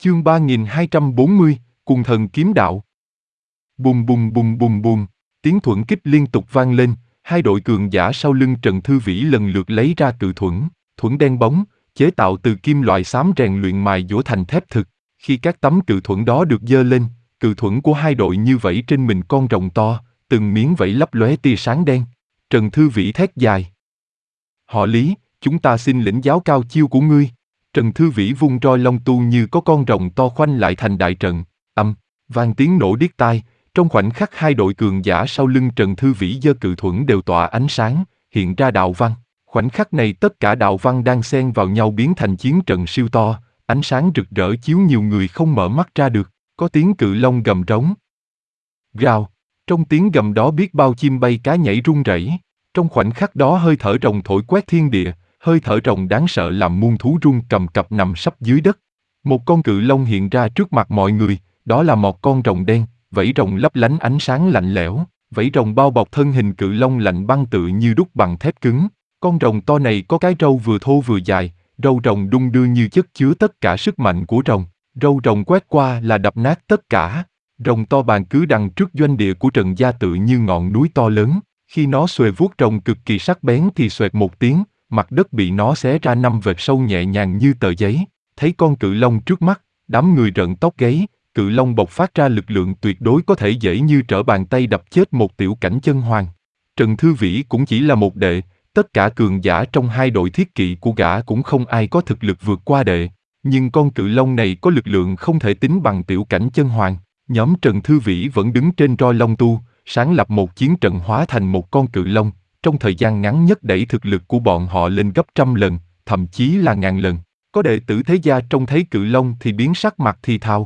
Chương 3240, Cùng thần kiếm đạo. Bùm bùm bùm bùm bùm, tiếng thuẫn kích liên tục vang lên, hai đội cường giả sau lưng Trần Thư Vĩ lần lượt lấy ra cự thuẫn, thuẫn đen bóng, chế tạo từ kim loại xám rèn luyện mài dũa thành thép thực. Khi các tấm cự thuẫn đó được giơ lên, cự thuẫn của hai đội như vẫy trên mình con rồng to, từng miếng vẫy lấp lóe tia sáng đen. Trần Thư Vĩ thét dài. Họ Lý, chúng ta xin lĩnh giáo cao chiêu của ngươi. Trần Thư Vĩ vung roi long tu như có con rồng to khoanh lại thành đại trận, vang tiếng nổ điếc tai, trong khoảnh khắc hai đội cường giả sau lưng Trần Thư Vĩ giơ cự thuẫn đều tỏa ánh sáng, hiện ra đạo văn. Khoảnh khắc này tất cả đạo văn đang xen vào nhau biến thành chiến trận siêu to, ánh sáng rực rỡ chiếu nhiều người không mở mắt ra được, có tiếng cự long gầm rống. Gào, trong tiếng gầm đó biết bao chim bay cá nhảy rung rẩy. Trong khoảnh khắc đó hơi thở rồng thổi quét thiên địa, hơi thở rồng đáng sợ làm muôn thú run cầm cập nằm sấp dưới đất. Một con cự long hiện ra trước mặt mọi người, đó là một con rồng đen, vảy rồng lấp lánh ánh sáng lạnh lẽo, vảy rồng bao bọc thân hình cự long lạnh băng tựa như đúc bằng thép cứng. Con rồng to này có cái râu vừa thô vừa dài, râu rồng đung đưa như chất chứa tất cả sức mạnh của rồng, râu rồng quét qua là đập nát tất cả. Rồng to bàn cứ đằng trước doanh địa của Trần gia tựa như ngọn núi to lớn, khi nó xuề vuốt rồng cực kỳ sắc bén thì xoẹt một tiếng, mặt đất bị nó xé ra 5 vệt sâu nhẹ nhàng như tờ giấy. Thấy con cự long trước mắt, đám người rợn tóc gáy, cự long bộc phát ra lực lượng tuyệt đối có thể dễ như trở bàn tay đập chết một tiểu cảnh chân hoàng. Trần Thư Vĩ cũng chỉ là một đệ, tất cả cường giả trong hai đội thiết kỵ của gã cũng không ai có thực lực vượt qua đệ, nhưng con cự long này có lực lượng không thể tính bằng tiểu cảnh chân hoàng. Nhóm Trần Thư Vĩ vẫn đứng trên roi long tu, sáng lập một chiến trận hóa thành một con cự long, trong thời gian ngắn nhất đẩy thực lực của bọn họ lên gấp 100 lần, thậm chí là 1000 lần. Có đệ tử thế gia trông thấy cự long thì biến sắc mặt thì thào.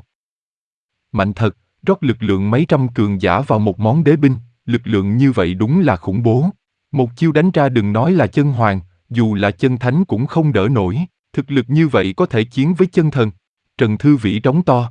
Mạnh thật, rót lực lượng mấy trăm cường giả vào một món đế binh, lực lượng như vậy đúng là khủng bố. Một chiêu đánh ra đừng nói là chân hoàng, dù là chân thánh cũng không đỡ nổi, thực lực như vậy có thể chiến với chân thần. Trần Thư Vĩ rống to.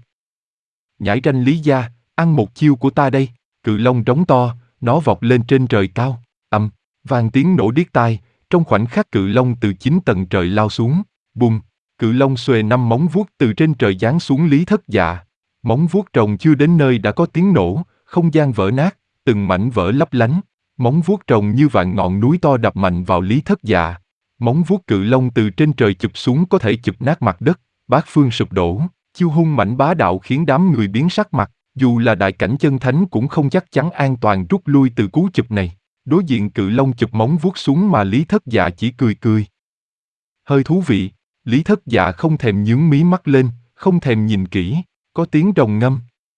Nhãi ranh Lý gia, ăn một chiêu của ta đây. Cự long rống to, nó vọt lên trên trời cao, vang tiếng nổ điếc tai, trong khoảnh khắc cự long từ 9 tầng trời lao xuống, bùm, cự long xuề 5 móng vuốt từ trên trời giáng xuống Lý Thất Dạ. Móng vuốt rồng chưa đến nơi đã có tiếng nổ, không gian vỡ nát, từng mảnh vỡ lấp lánh, móng vuốt rồng như vạn ngọn núi to đập mạnh vào Lý Thất Dạ. Móng vuốt cự long từ trên trời chụp xuống có thể chụp nát mặt đất, bát phương sụp đổ, chiêu hung mãnh bá đạo khiến đám người biến sắc mặt. Dù là đại cảnh chân thánh cũng không chắc chắn an toàn rút lui từ cú chụp này. Đối diện cự long chụp móng vuốt xuống mà Lý Thất Dạ chỉ cười cười. Hơi thú vị, Lý Thất Dạ không thèm nhướng mí mắt lên, không thèm nhìn kỹ, có tiếng rồng ngâm.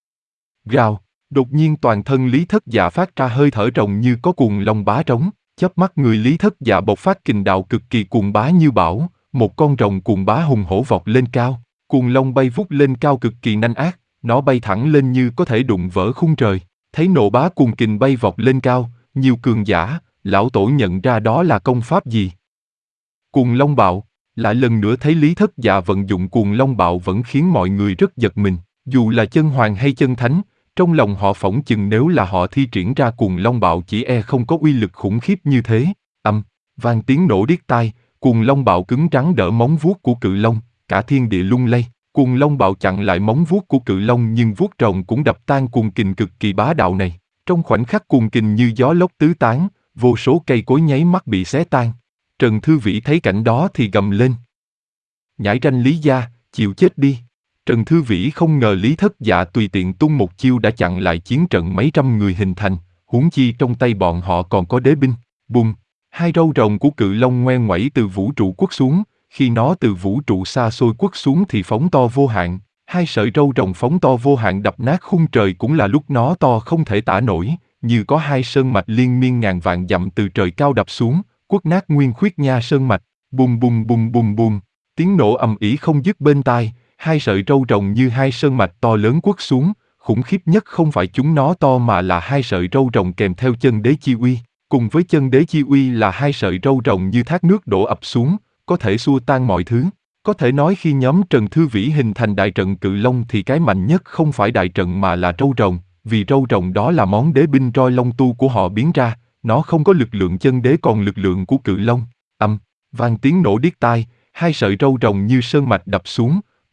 Gào, đột nhiên toàn thân Lý Thất Dạ phát ra hơi thở rồng như có cuồng long bá trống, chớp mắt người Lý Thất Dạ bộc phát kình đạo cực kỳ cuồng bá như bão, một con rồng cuồng bá hùng hổ vọt lên cao, cuồng long bay vút lên cao cực kỳ nhanh ác. Nó bay thẳng lên như có thể đụng vỡ khung trời, thấy nộ bá cuồng kình bay vọt lên cao, nhiều cường giả, lão tổ nhận ra đó là công pháp gì. Cuồng long bạo, lại lần nữa thấy Lý Thất Dạ vận dụng cuồng long bạo vẫn khiến mọi người rất giật mình, dù là chân hoàng hay chân thánh, trong lòng họ phỏng chừng nếu là họ thi triển ra cuồng long bạo chỉ không có uy lực khủng khiếp như thế. Vang tiếng nổ điếc tai, cuồng long bạo cứng rắn đỡ móng vuốt của cự long, cả thiên địa lung lay. Cuồng long bạo chặn lại móng vuốt của cự long nhưng vuốt rồng cũng đập tan cuồng kình cực kỳ bá đạo này. Trong khoảnh khắc cuồng kình như gió lốc tứ tán, vô số cây cối nháy mắt bị xé tan. Trần Thư Vĩ thấy cảnh đó thì gầm lên. Nhãi ranh Lý gia, chịu chết đi. Trần Thư Vĩ không ngờ Lý Thất Dạ tùy tiện tung một chiêu đã chặn lại chiến trận mấy trăm người hình thành, huống chi trong tay bọn họ còn có đế binh. Bùm, hai râu rồng của cự long ngoe ngoẩy từ vũ trụ quất xuống. Khi nó từ vũ trụ xa xôi quất xuống thì phóng to vô hạn, hai sợi râu rồng phóng to vô hạn đập nát khung trời cũng là lúc nó to không thể tả nổi, như có hai sơn mạch liên miên ngàn vạn dặm từ trời cao đập xuống, quất nát nguyên khuyết nha sơn mạch, bùm bùm bùm bùm bùm, tiếng nổ ầm ĩ không dứt bên tai, hai sợi râu rồng như hai sơn mạch to lớn quất xuống, khủng khiếp nhất không phải chúng nó to mà là hai sợi râu rồng kèm theo chân đế chi uy, cùng với chân đế chi uy là hai sợi râu rồng như thác nước đổ ập xuống, có thể xua tan mọi thứ. Có thể nói khi nhóm Trần Thư Vĩ hình thành đại trận cự long thì cái mạnh nhất không phải đại trận mà là râu rồng, vì râu rồng đó là món đế binh roi long tu của họ biến ra, nó không có lực lượng chân đế còn lực lượng của cự long. Vang tiếng nổ điếc tai, hai sợi râu rồng như sơn mạch đập xuống,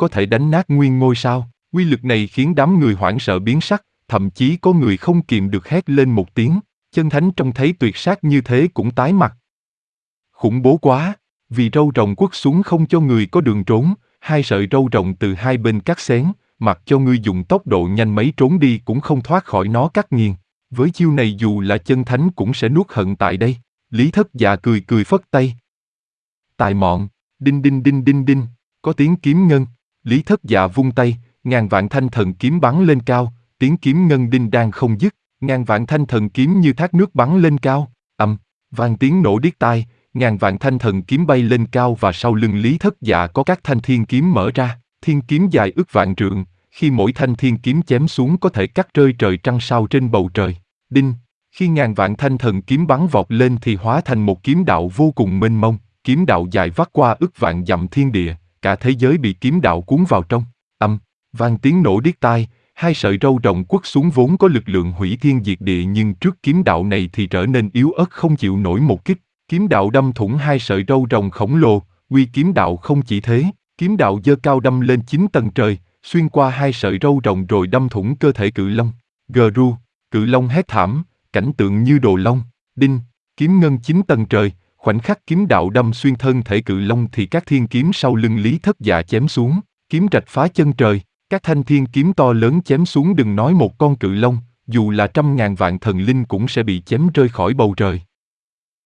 có thể đánh nát nguyên ngôi sao. Uy lực này khiến đám người hoảng sợ biến sắc, thậm chí có người không kìm được hét lên một tiếng. Chân thánh trông thấy tuyệt sát như thế cũng tái mặt. Khủng bố quá, vì râu rồng quất xuống không cho người có đường trốn, hai sợi râu rồng từ hai bên cắt xén, mặc cho ngươi dùng tốc độ nhanh mấy trốn đi cũng không thoát khỏi nó cắt nghiền. Với chiêu này dù là chân thánh cũng sẽ nuốt hận tại đây. Lý Thất Dạ cười cười phất tay. Tài mọn, đinh đinh đinh đinh đinh, có tiếng kiếm ngân. Lý Thất Dạ vung tay, ngàn vạn thanh thần kiếm bắn lên cao, tiếng kiếm ngân đinh đang không dứt, ngàn vạn thanh thần kiếm như thác nước bắn lên cao, vang tiếng nổ điếc tai, ngàn vạn thanh thần kiếm bay lên cao và sau lưng Lý Thất Dạ có các thanh thiên kiếm mở ra, thiên kiếm dài ước vạn trượng, khi mỗi thanh thiên kiếm chém xuống có thể cắt rơi trời trăng sao trên bầu trời. Đinh, khi ngàn vạn thanh thần kiếm bắn vọt lên thì hóa thành một kiếm đạo vô cùng mênh mông, kiếm đạo dài vắt qua ước vạn dặm thiên địa, cả thế giới bị kiếm đạo cuốn vào trong. Vang tiếng nổ điếc tai, hai sợi râu rồng quất xuống vốn có lực lượng hủy thiên diệt địa nhưng trước kiếm đạo này thì trở nên yếu ớt không chịu nổi một kích. Kiếm đạo đâm thủng hai sợi râu rồng khổng lồ, uy kiếm đạo không chỉ thế, kiếm đạo giơ cao đâm lên 9 tầng trời, xuyên qua hai sợi râu rồng rồi đâm thủng cơ thể cự long. Gru, cự long hét thảm, cảnh tượng như đồ long. Đinh, kiếm ngân 9 tầng trời, khoảnh khắc kiếm đạo đâm xuyên thân thể cự long thì các thiên kiếm sau lưng Lý Thất Dạ chém xuống, kiếm rạch phá chân trời. Các thanh thiên kiếm to lớn chém xuống đừng nói một con cự long, dù là trăm ngàn vạn thần linh cũng sẽ bị chém rơi khỏi bầu trời.